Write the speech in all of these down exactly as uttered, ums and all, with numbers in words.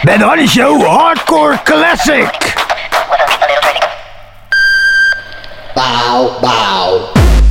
Ben on the show Hardcore Classic. Bow, bow.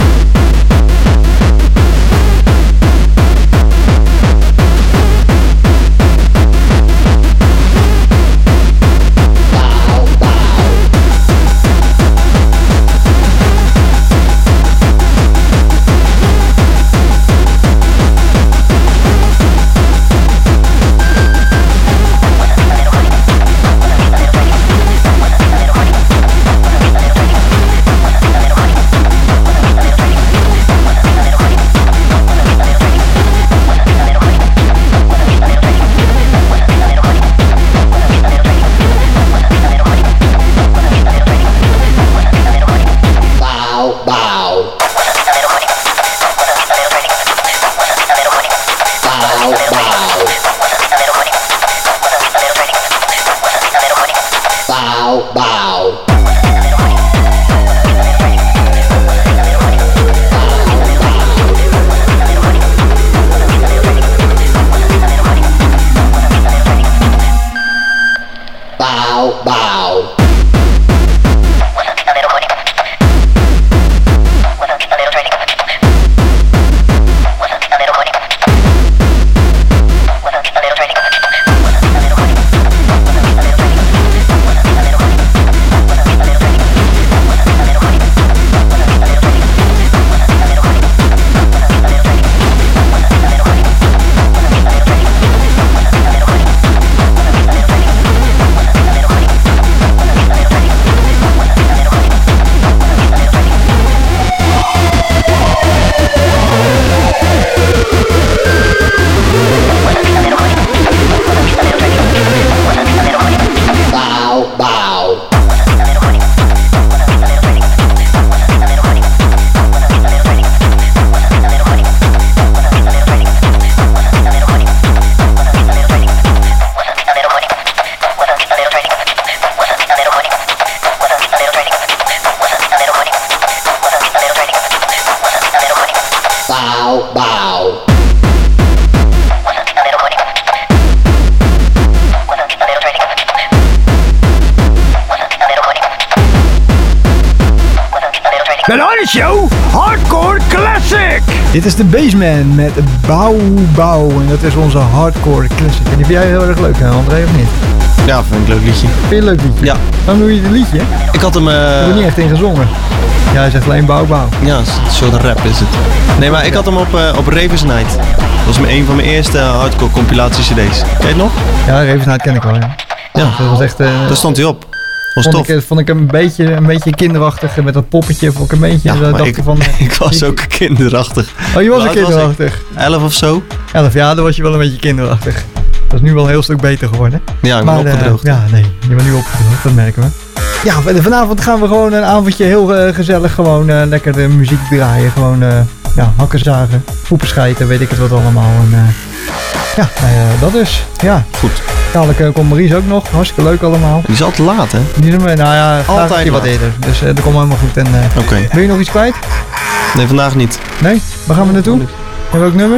Show Hardcore Classic. Dit is de Bassman met Bauw Bauw en dat is onze Hardcore Classic. En die vind jij heel erg leuk, hè, André, of niet? Ja, vind ik een leuk liedje. Vind je een leuk liedje? Ja. Waarom doe je het liedje? Ik had hem... Uh... Ik heb er niet echt in gezongen. Ja, hij zegt alleen Bauw Bauw. Ja, een soort rap is het. Nee, maar ik had hem op, uh, op Ravens Night. Dat was een van mijn eerste hardcore compilatie cd's. Ken je het nog? Ja, Ravens Night ken ik wel, ja. Ja, dat was echt... Uh... Daar stond hij op. Was vond, tof. ik, vond ik hem een beetje, een beetje kinderachtig met dat poppetje. Vond ik een beetje. Ja, dacht ik, van, ik was ook kinderachtig. Oh, je was ook kinderachtig? Was Elf of zo? Elf, ja, dan was je wel een beetje kinderachtig. Dat is nu wel een heel stuk beter geworden. Ja, ik ben maar, opgedroogd. Uh, ja, nee, je bent nu opgedroogd, dat merken we. Ja, vanavond gaan we gewoon een avondje heel uh, gezellig gewoon uh, lekker de muziek draaien. Gewoon uh, ja, hakken zagen, poepen schijten, weet ik het wat allemaal. En, uh, ja, uh, dat is. Ja. Goed. Dadelijk uh, komt Maries ook nog. Hartstikke leuk allemaal. Die is altijd laat, hè? Die is, nou ja, altijd wat eerder. Dus uh, dat komt helemaal goed. Uh, Oké. Okay. Ben je nog iets kwijt? Nee, vandaag niet. Nee? Waar gaan we naartoe? En welk nummer?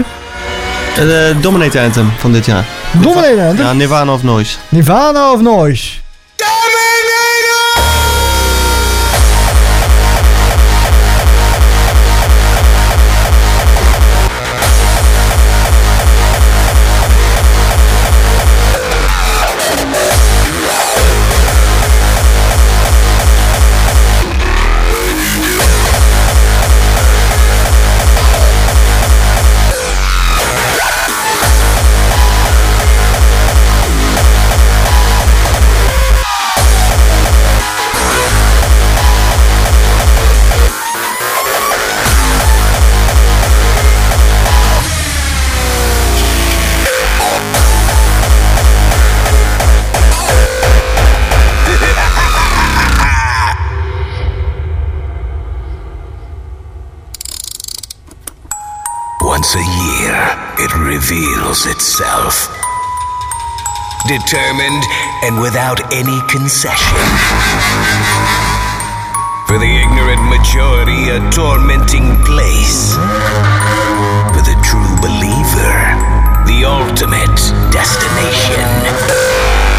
De uh, Dominator Anthem van dit jaar. Dominator Anthem? Ja, Nirvana of Noise. Nirvana of Noise? Once a year, it reveals itself. Determined and without any concession. For the ignorant majority, a tormenting place. For the true believer, the ultimate destination.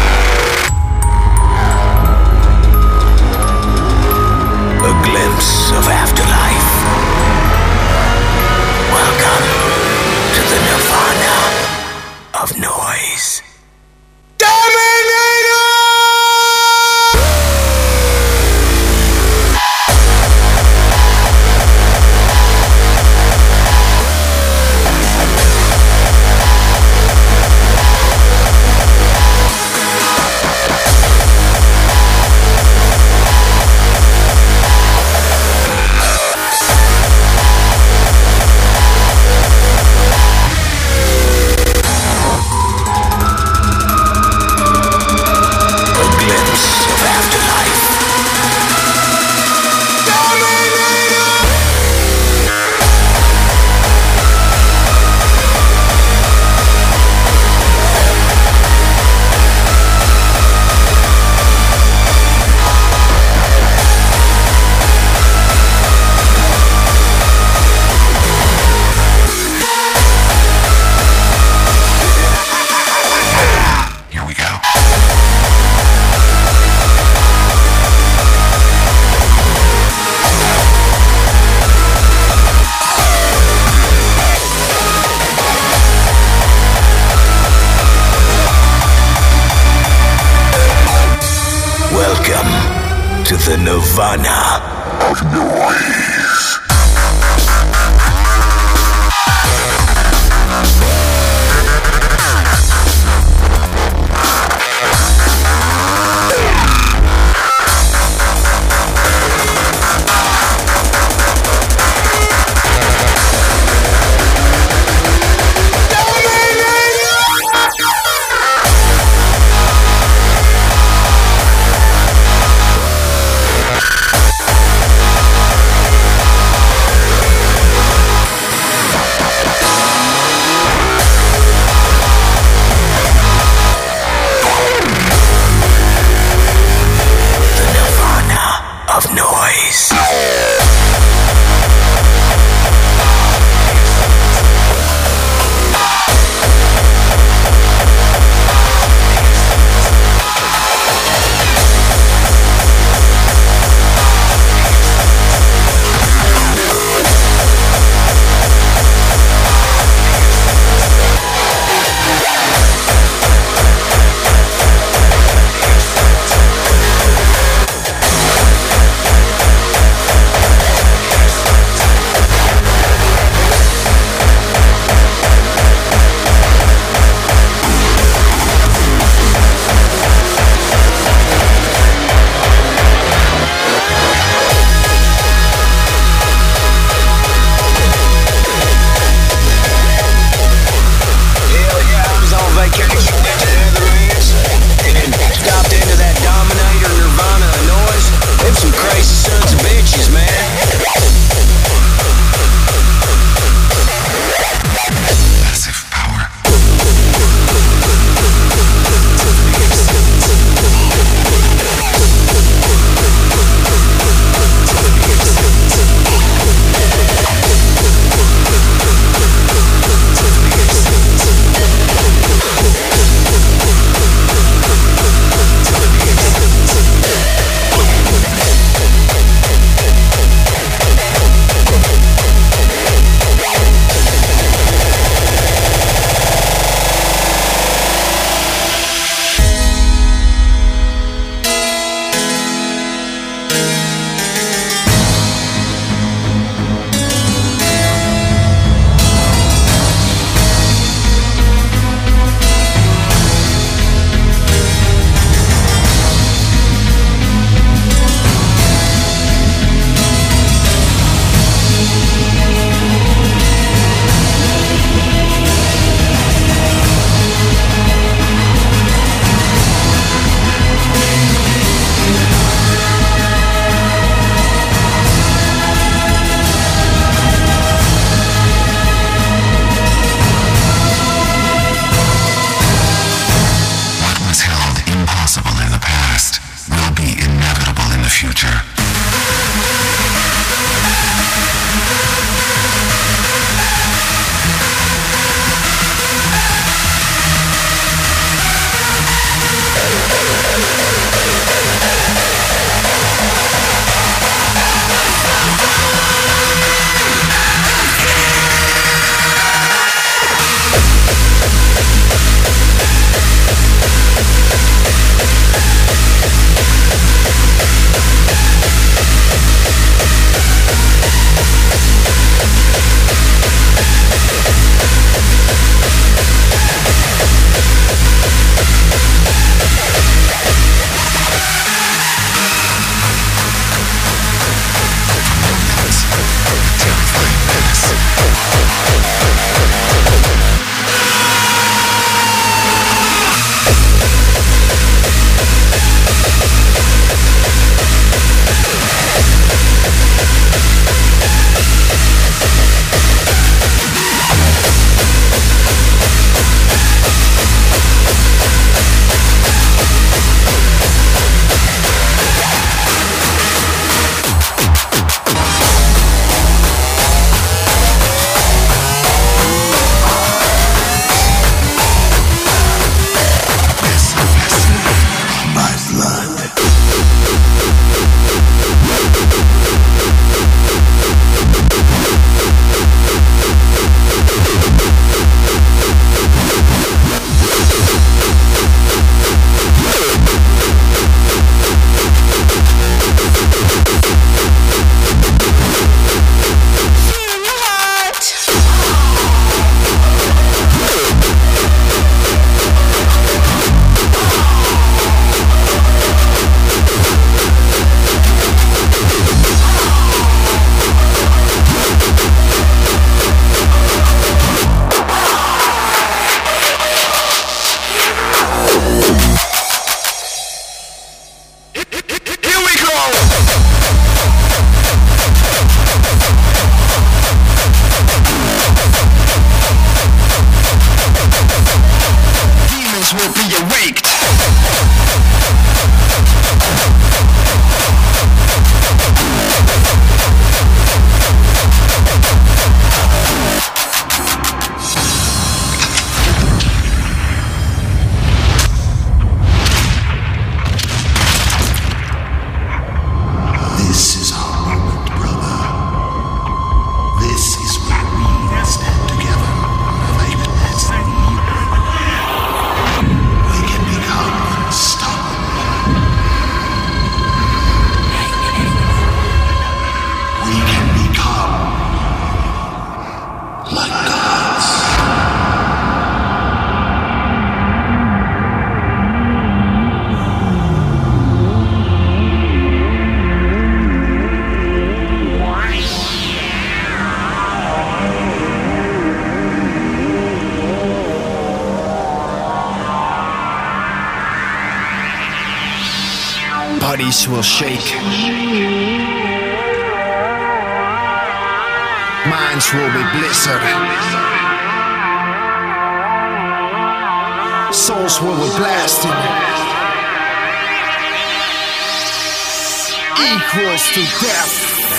Bodies will shake. Minds will be blistered. Souls will be blasted. Equals to death.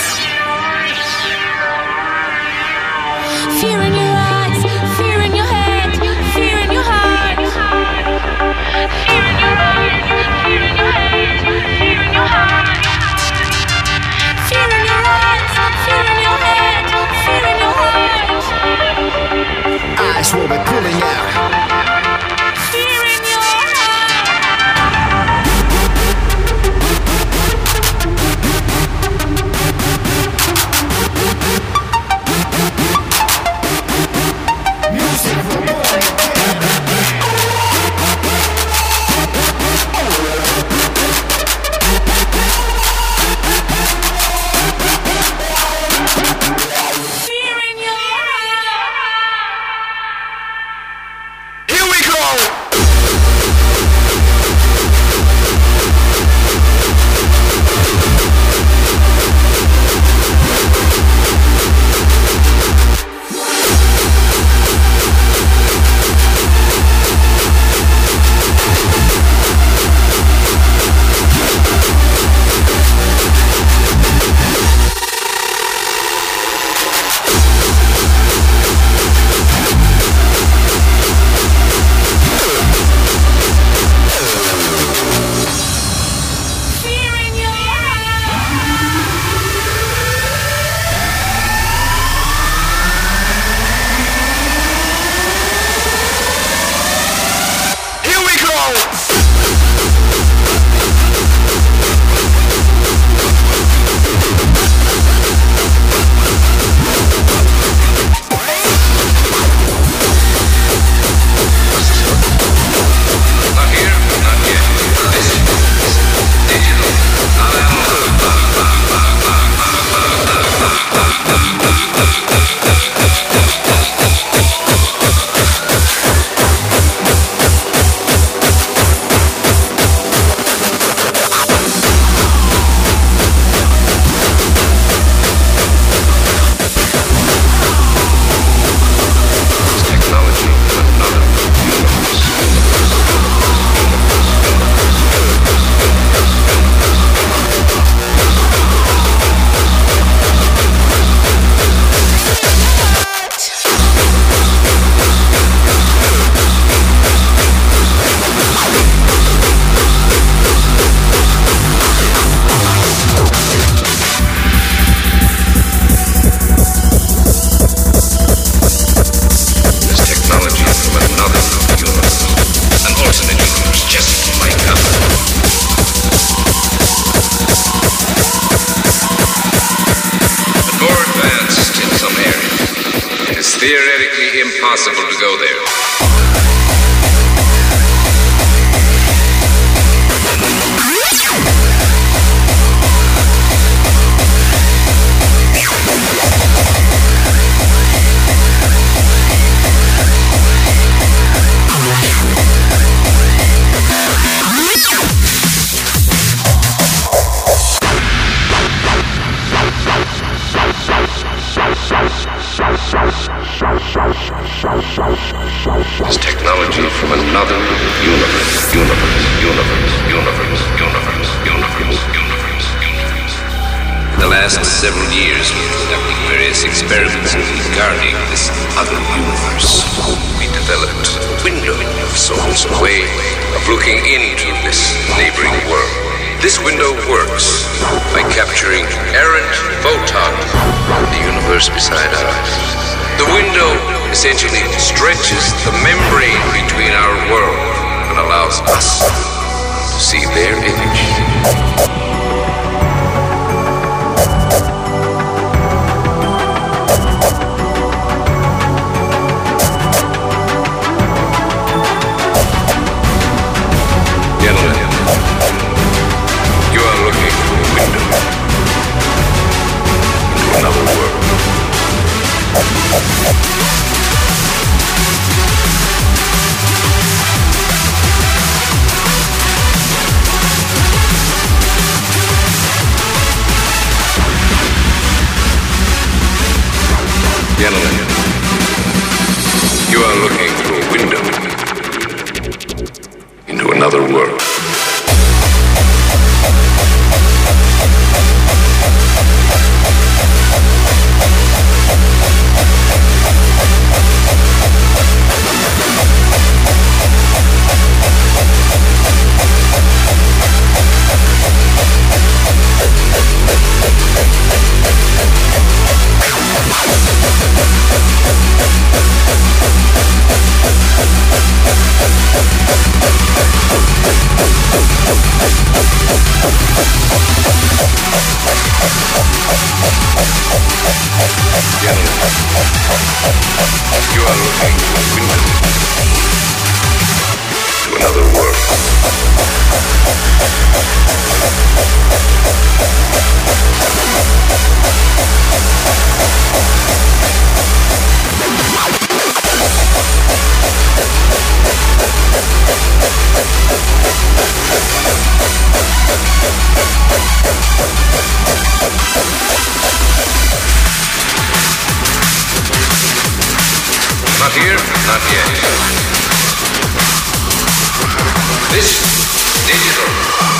Fear in your eyes, fear in your head, fear in your heart. Fear in your eyes, fear in your head, fear in your heart. Fear in your eyes, fear in your head, fear in your heart. Eyes will be pulling out. Fear in your Theoretically impossible to go there. This technology from another universe, universe, universe, universe, universe, universe, universe, universe. In the last several years, we've been conducting various experiments regarding this other universe. We developed a window of sorts, a way of looking into this neighboring world. This window works by capturing errant photons from the universe beside ours. The window essentially stretches the membrane between our world and allows us to see their image. to another world. Not here, not yet. This digital.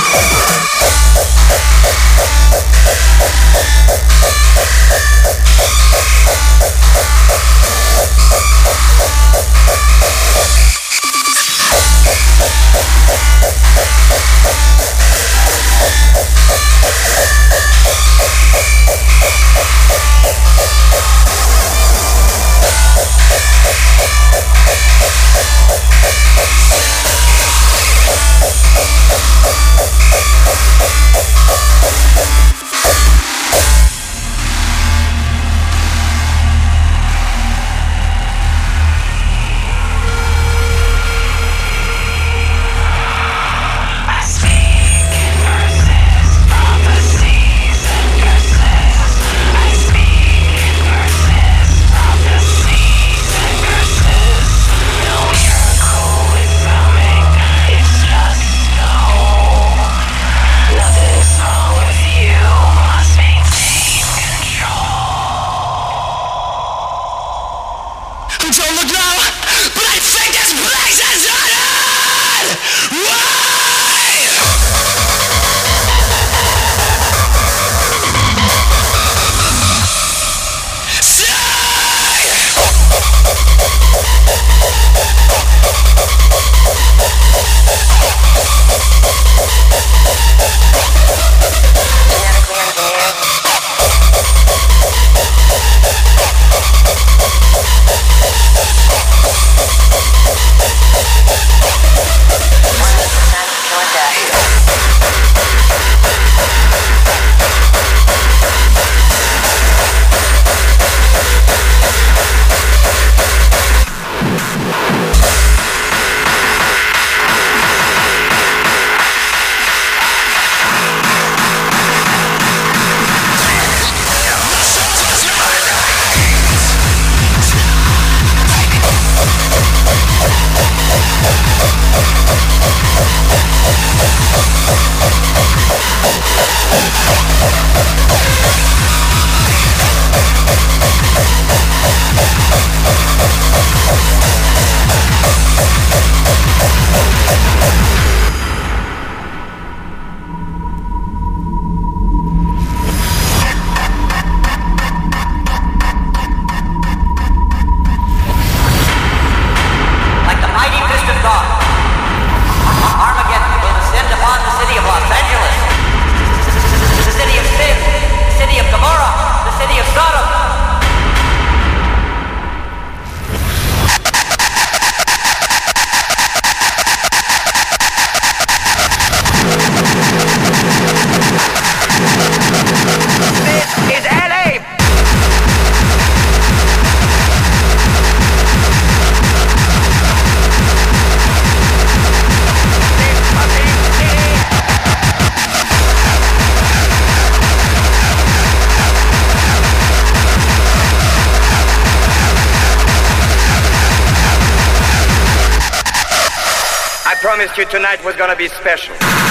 promised you tonight was gonna be special.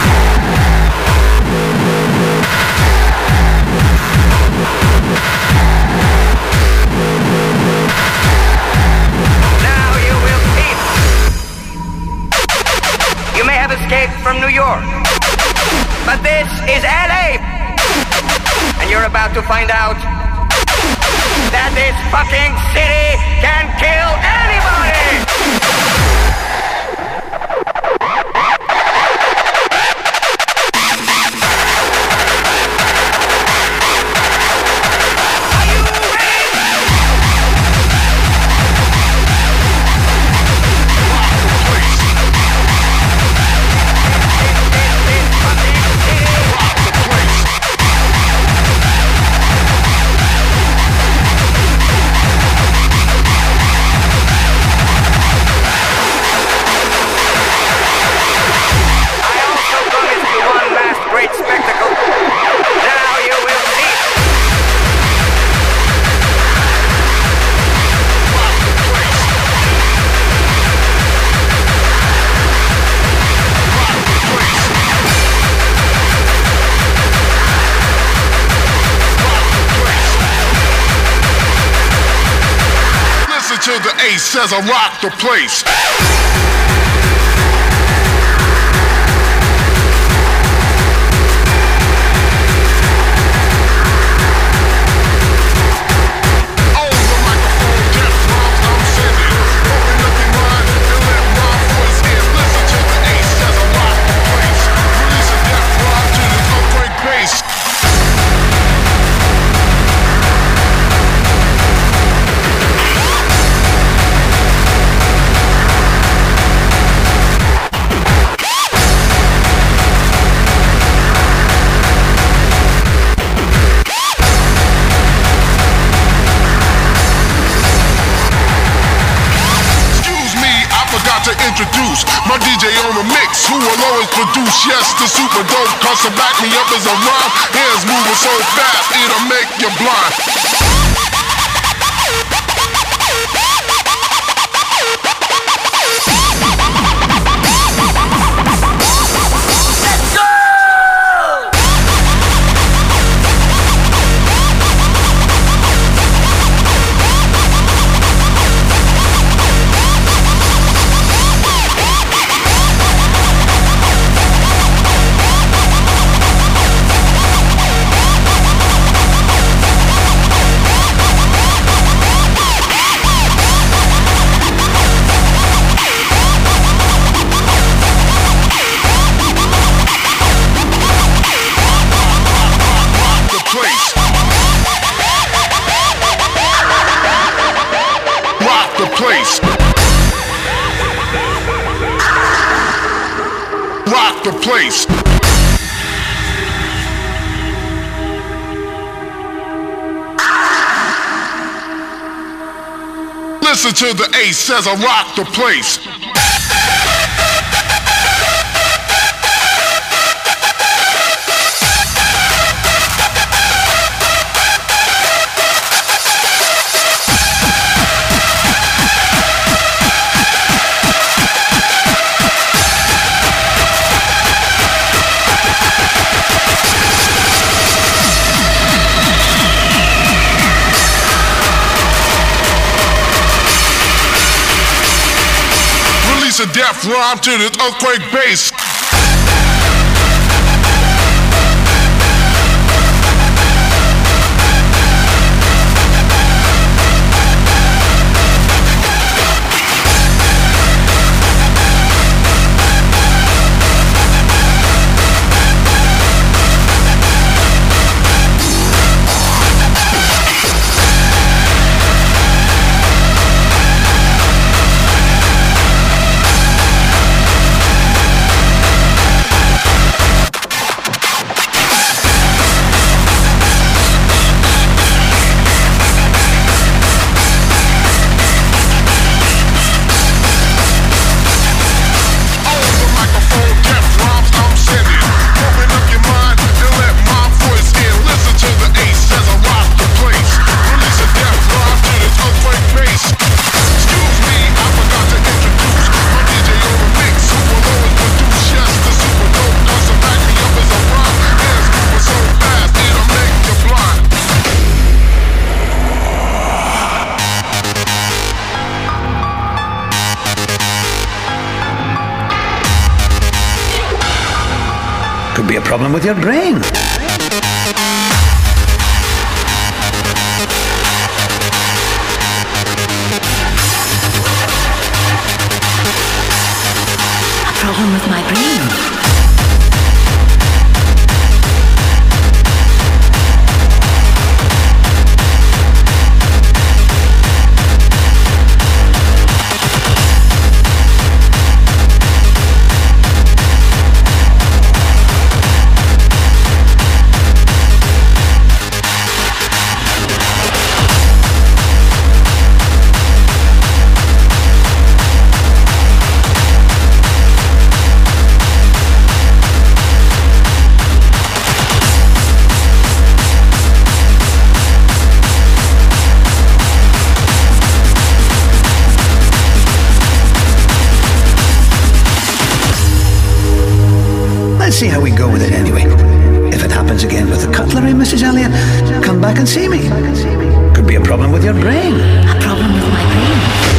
Now you will see. You may have escaped from New York, but this is L A, and you're about to find out that this fucking city can kill anybody! till the ace says I rock the place. Introduce my D J on the mix, who will always produce. Yes, the super dope cause to back me up as a rhyme. Hands moving so fast, it'll make you blind. Rock the place. Listen to the ace says I rock the place. A death rhyme to this earthquake bass. Could be a problem with your brain. A problem with my brain. Let's see how we go with it anyway. If it happens again with the cutlery, Missus Elliot, come back and see me. Could be a problem with your brain. A problem with my brain.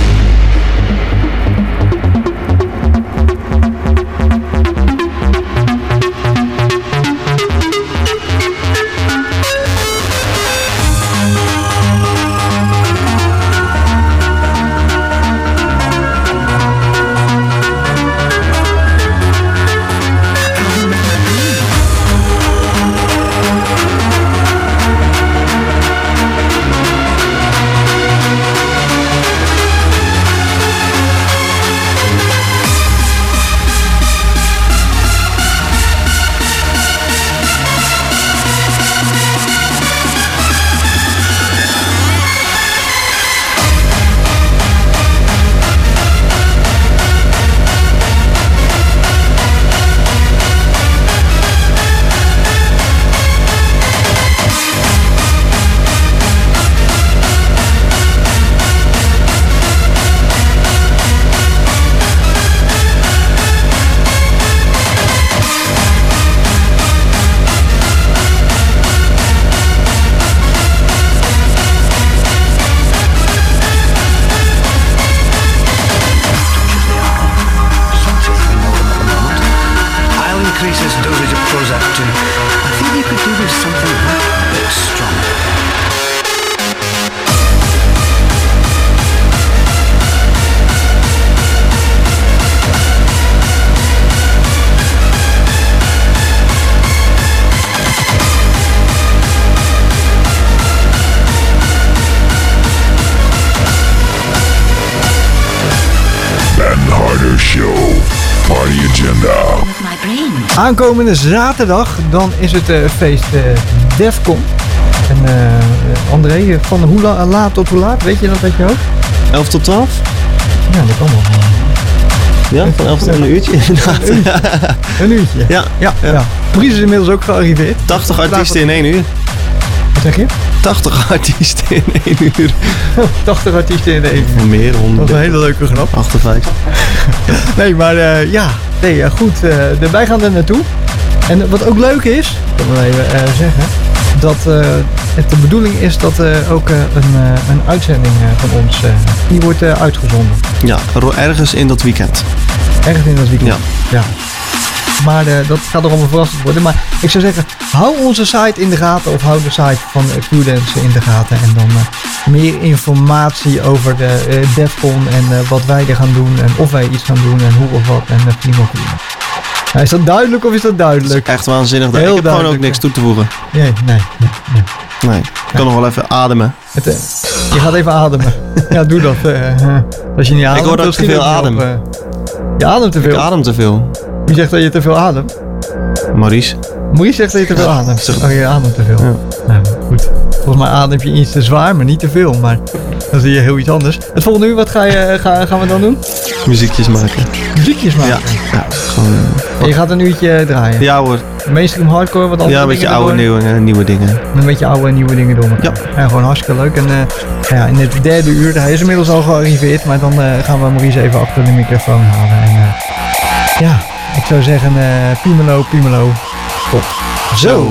show. Party agenda. Aankomende zaterdag, dan is het uh, feest uh, Defcon. En uh, André, van hoe la- laat tot hoe laat? Weet je dat uit je hoofd? elf tot twaalf? Ja, dat kan wel. Ja, van elf tot een uurtje inderdaad. Een uurtje. Een uurtje. Ja. ja, ja. ja. Pries is inmiddels ook gearriveerd. tachtig artiesten in één uur. Wat zeg je? tachtig artiesten in één uur. tachtig artiesten in één uur. Meer, honderd. Dat is een hele leuke grap. achtenvijftig. Nee, maar uh, ja, nee, uh, goed. Uh, de, wij gaan er naartoe. En wat ook leuk is, ik wil wel even uh, zeggen, dat uh, het de bedoeling is dat uh, ook uh, een, uh, een uitzending uh, van ons, uh, die wordt uh, uitgezonden. Ja, ergens in dat weekend. Ergens in dat weekend. Ja. ja. Maar uh, dat gaat er allemaal verrassend worden. Maar ik zou zeggen, hou onze site in de gaten of hou de site van uh, Q-Dance in de gaten. En dan uh, meer informatie over de uh, Defcon en uh, wat wij er gaan doen en of wij iets gaan doen en hoe of wat. En uh, prima, prima. Nou, is dat duidelijk of is dat duidelijk? Echt waanzinnig. Heel ik heb duidelijk. gewoon ook niks toe te voegen. Nee, nee, nee. nee. Nee, ik kan nog wel even ademen. Het, uh, je gaat even ademen. Ja, doe dat. Uh, uh, als je niet ademt, Ik hoor dat ik te veel adem. Op, uh, je ademt te veel. Ik adem te veel. Wie zegt dat je te veel ademt? Maurice. Maurice zegt dat je te veel ademt. Zeg- Oh, je ademt te veel. Ja. Nou, goed. Volgens mij adem je iets te zwaar, maar niet te veel. Maar dan zie je heel iets anders. Het volgende uur, wat ga je, ga, gaan we dan doen? Muziekjes maken. Muziekjes maken. Ja, ja gewoon... En je gaat een uurtje draaien. Ja hoor. Mainstream hardcore, wat andere Ja, een beetje dingen oude, erdoor. nieuwe, eh, nieuwe dingen. Een beetje oude en nieuwe dingen door elkaar. Ja. Ja, gewoon hartstikke leuk. En uh, ja, in het derde uur, hij is inmiddels al gearriveerd. Maar dan uh, gaan we Maurice even achter de microfoon halen. En uh, ja, ik zou zeggen, uh, Pimelo, Pimelo. Top. Zo.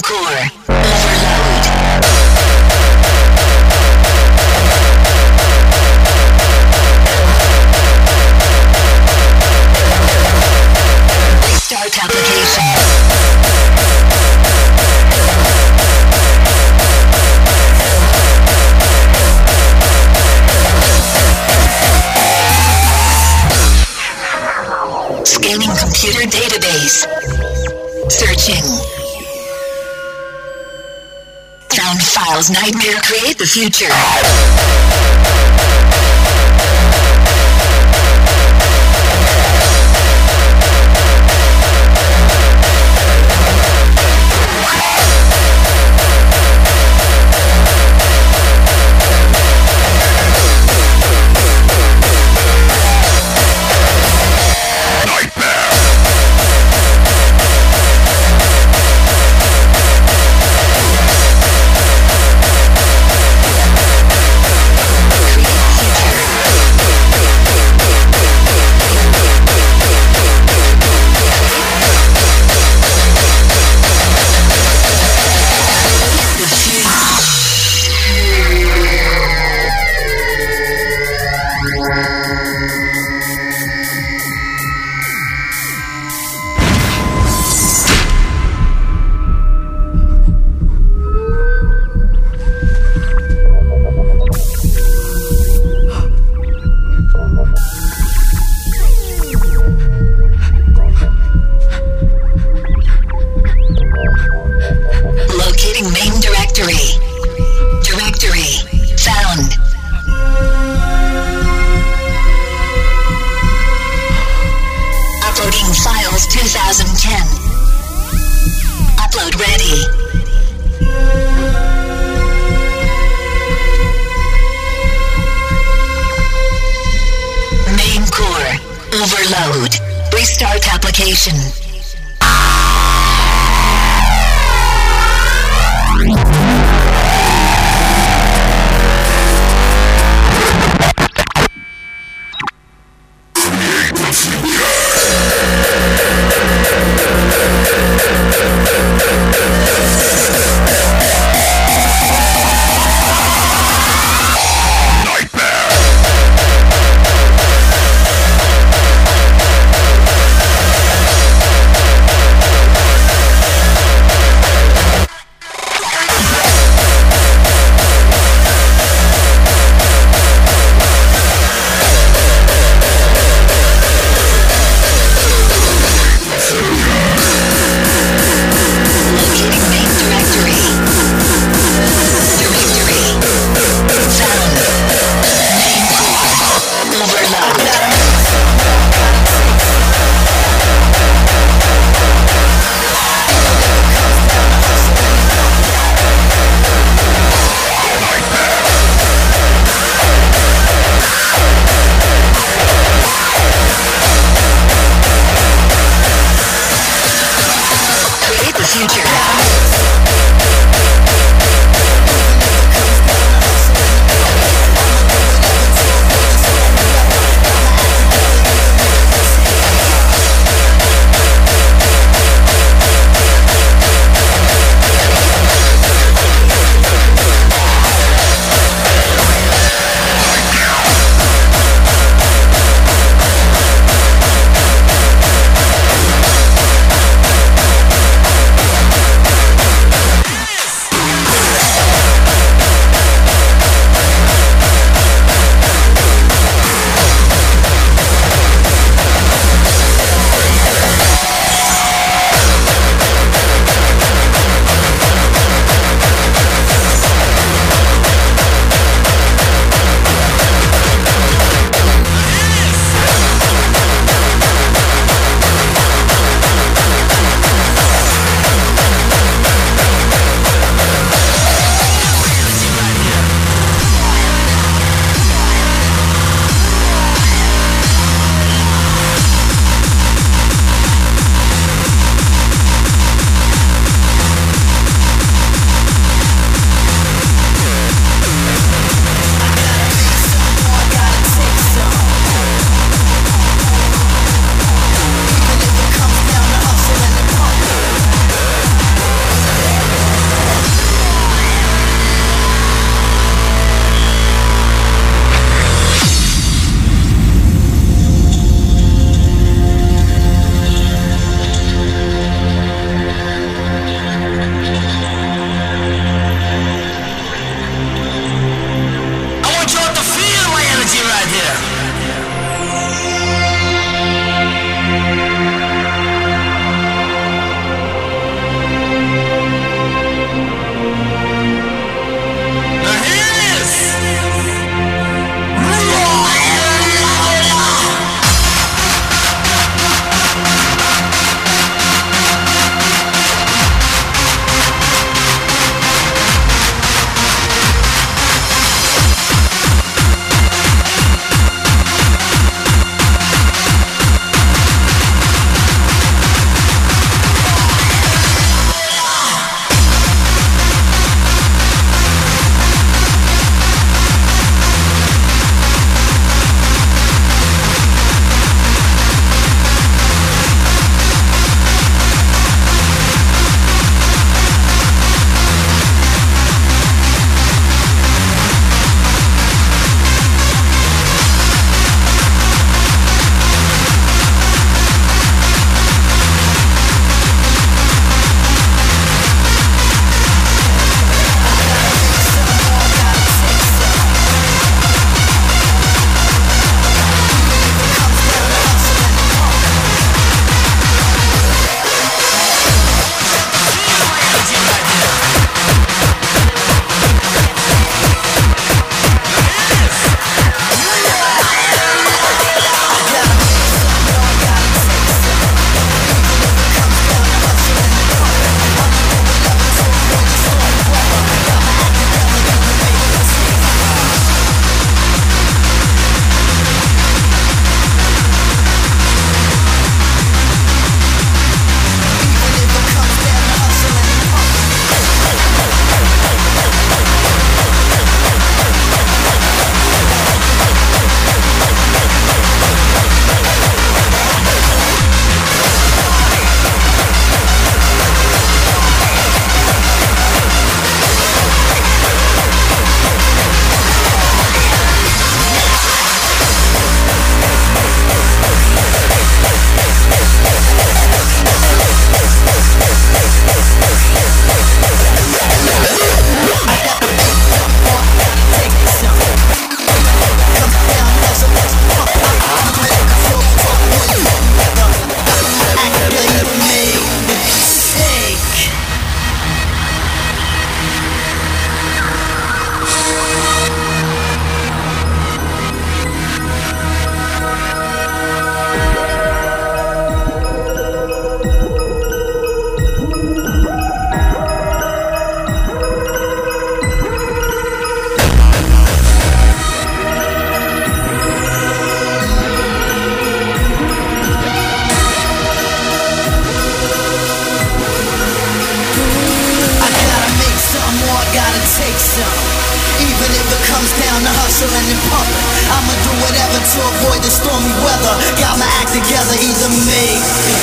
Scanning computer database. Searching. Found files. Nightmare create the future. Locating main directory. Directory found. Uploading files twenty ten. Upload ready. Main core overload. Restart application. stormy weather. Got my act together, either make me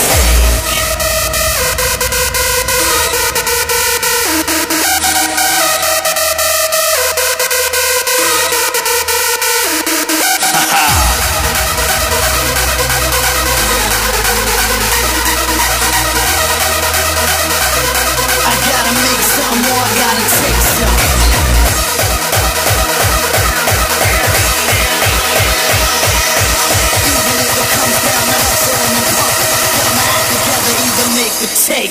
take.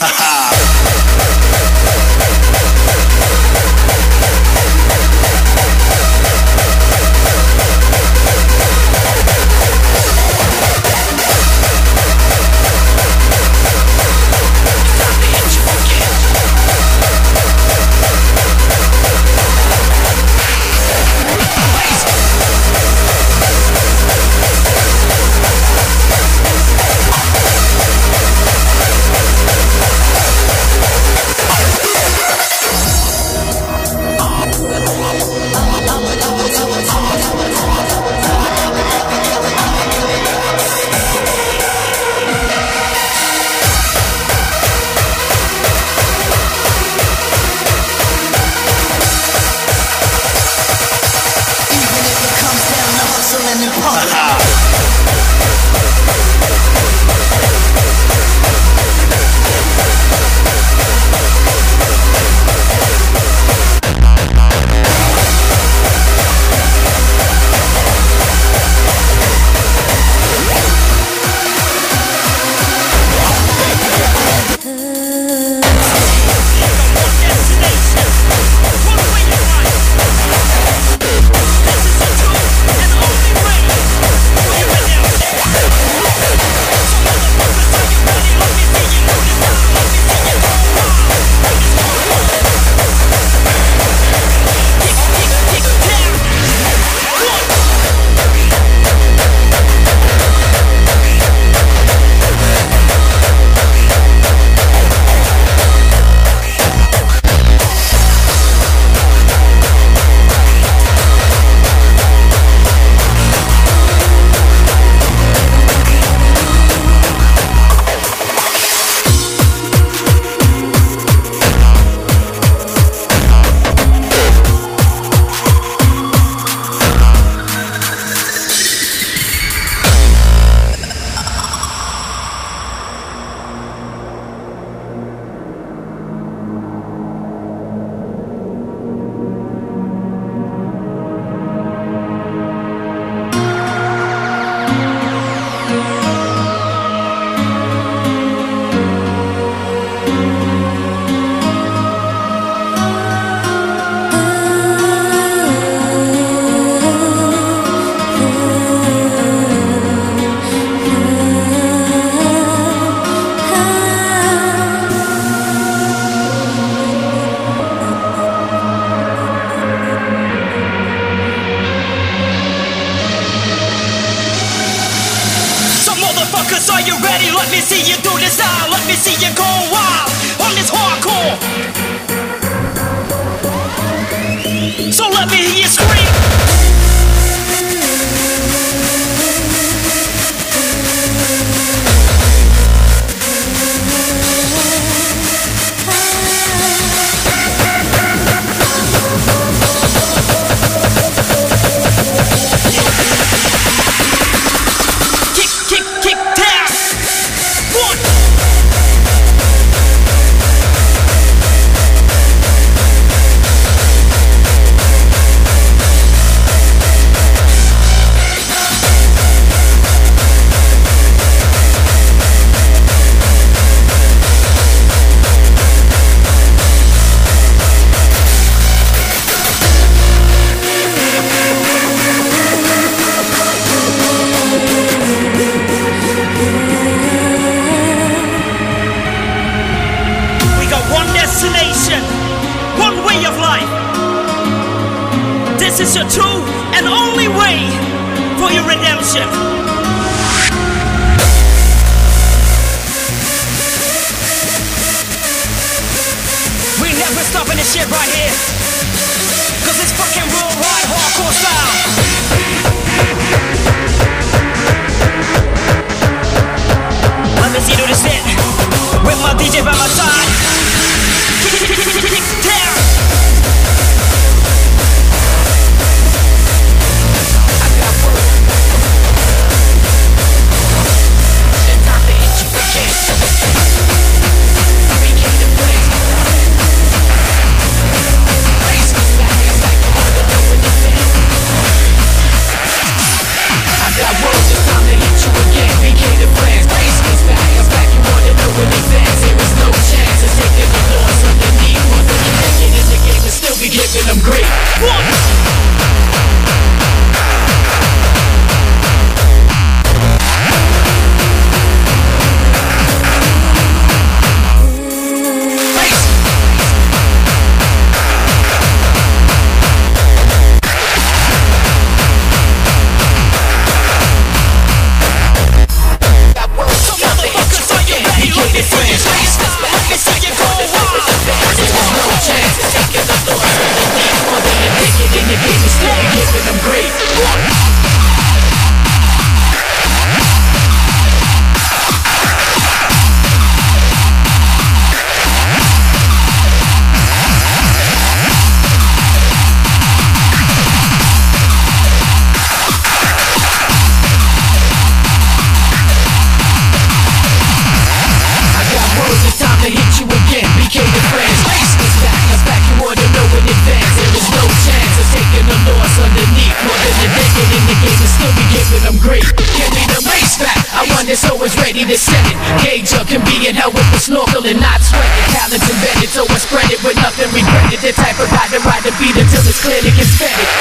always ready to send it. Gauge up can be in hell with the snorkel and not sweat it. Talent's embedded, so I spread it with nothing regretted. The type of guy to ride the beat until it's clear to get fed it.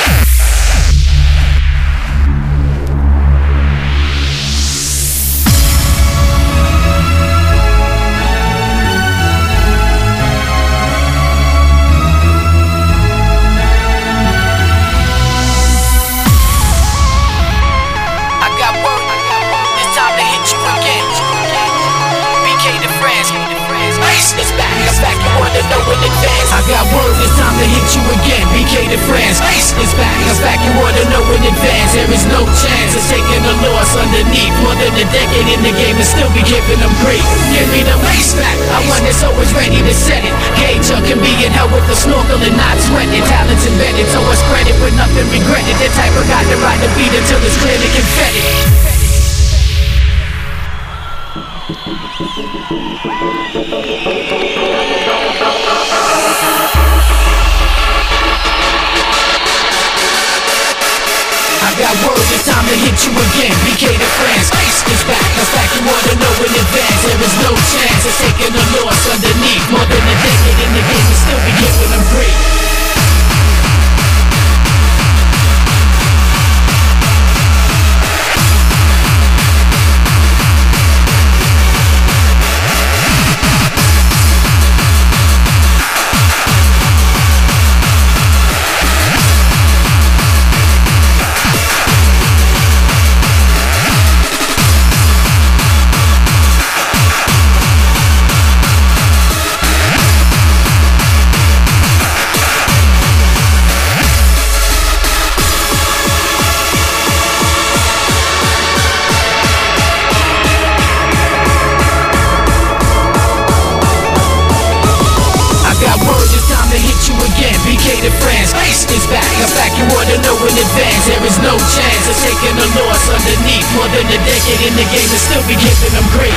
It's back, it's back, you wanna know in advance. I got word, it's time to hit you again. B K to France. It's back, it's back, you wanna know in advance. There is no chance of taking a loss underneath. More than a decade in the game and still be giving them grief. Give me the race back, I want that's always ready to set it. Gauge up can be in hell with the snorkel and not sweat it. Talent's embedded, so I spread it with nothing regretted. The type of guy to ride the beat until it's clear to get fed it. I got word, it's time to hit you again. B K to France. It's back, it's back, you wanna know in advance. There is no chance of taking a loss underneath. More than a decade in the game and still be giving them grief. It's back, it's back, you wanna know in advance. There is no chance of taking a loss underneath. More than a decade in the game and still be giving them grief.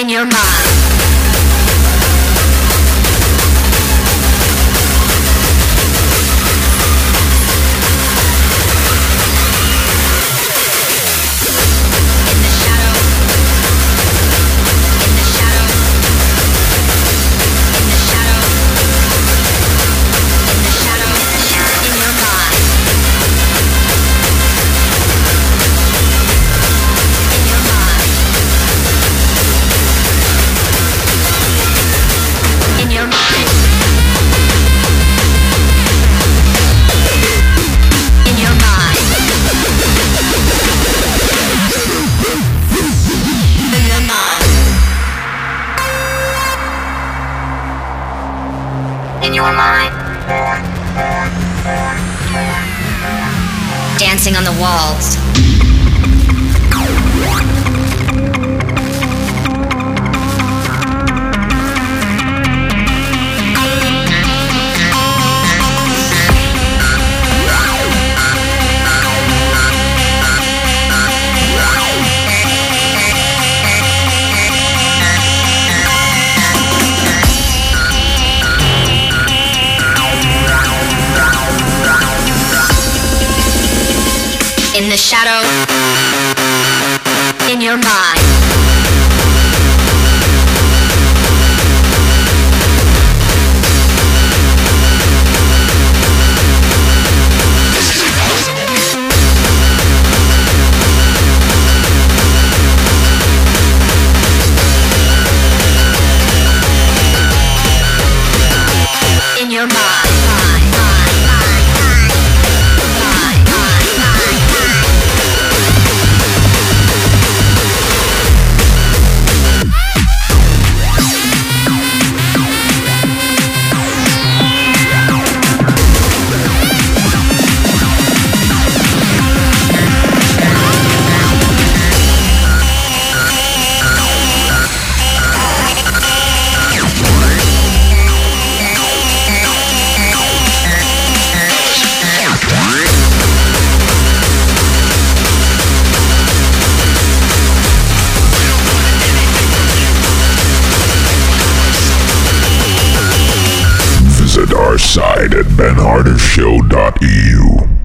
In your mind. Dancing on the walls. In the shadow, in your mind. In your mind. Visit our site at ben harder show dot e u.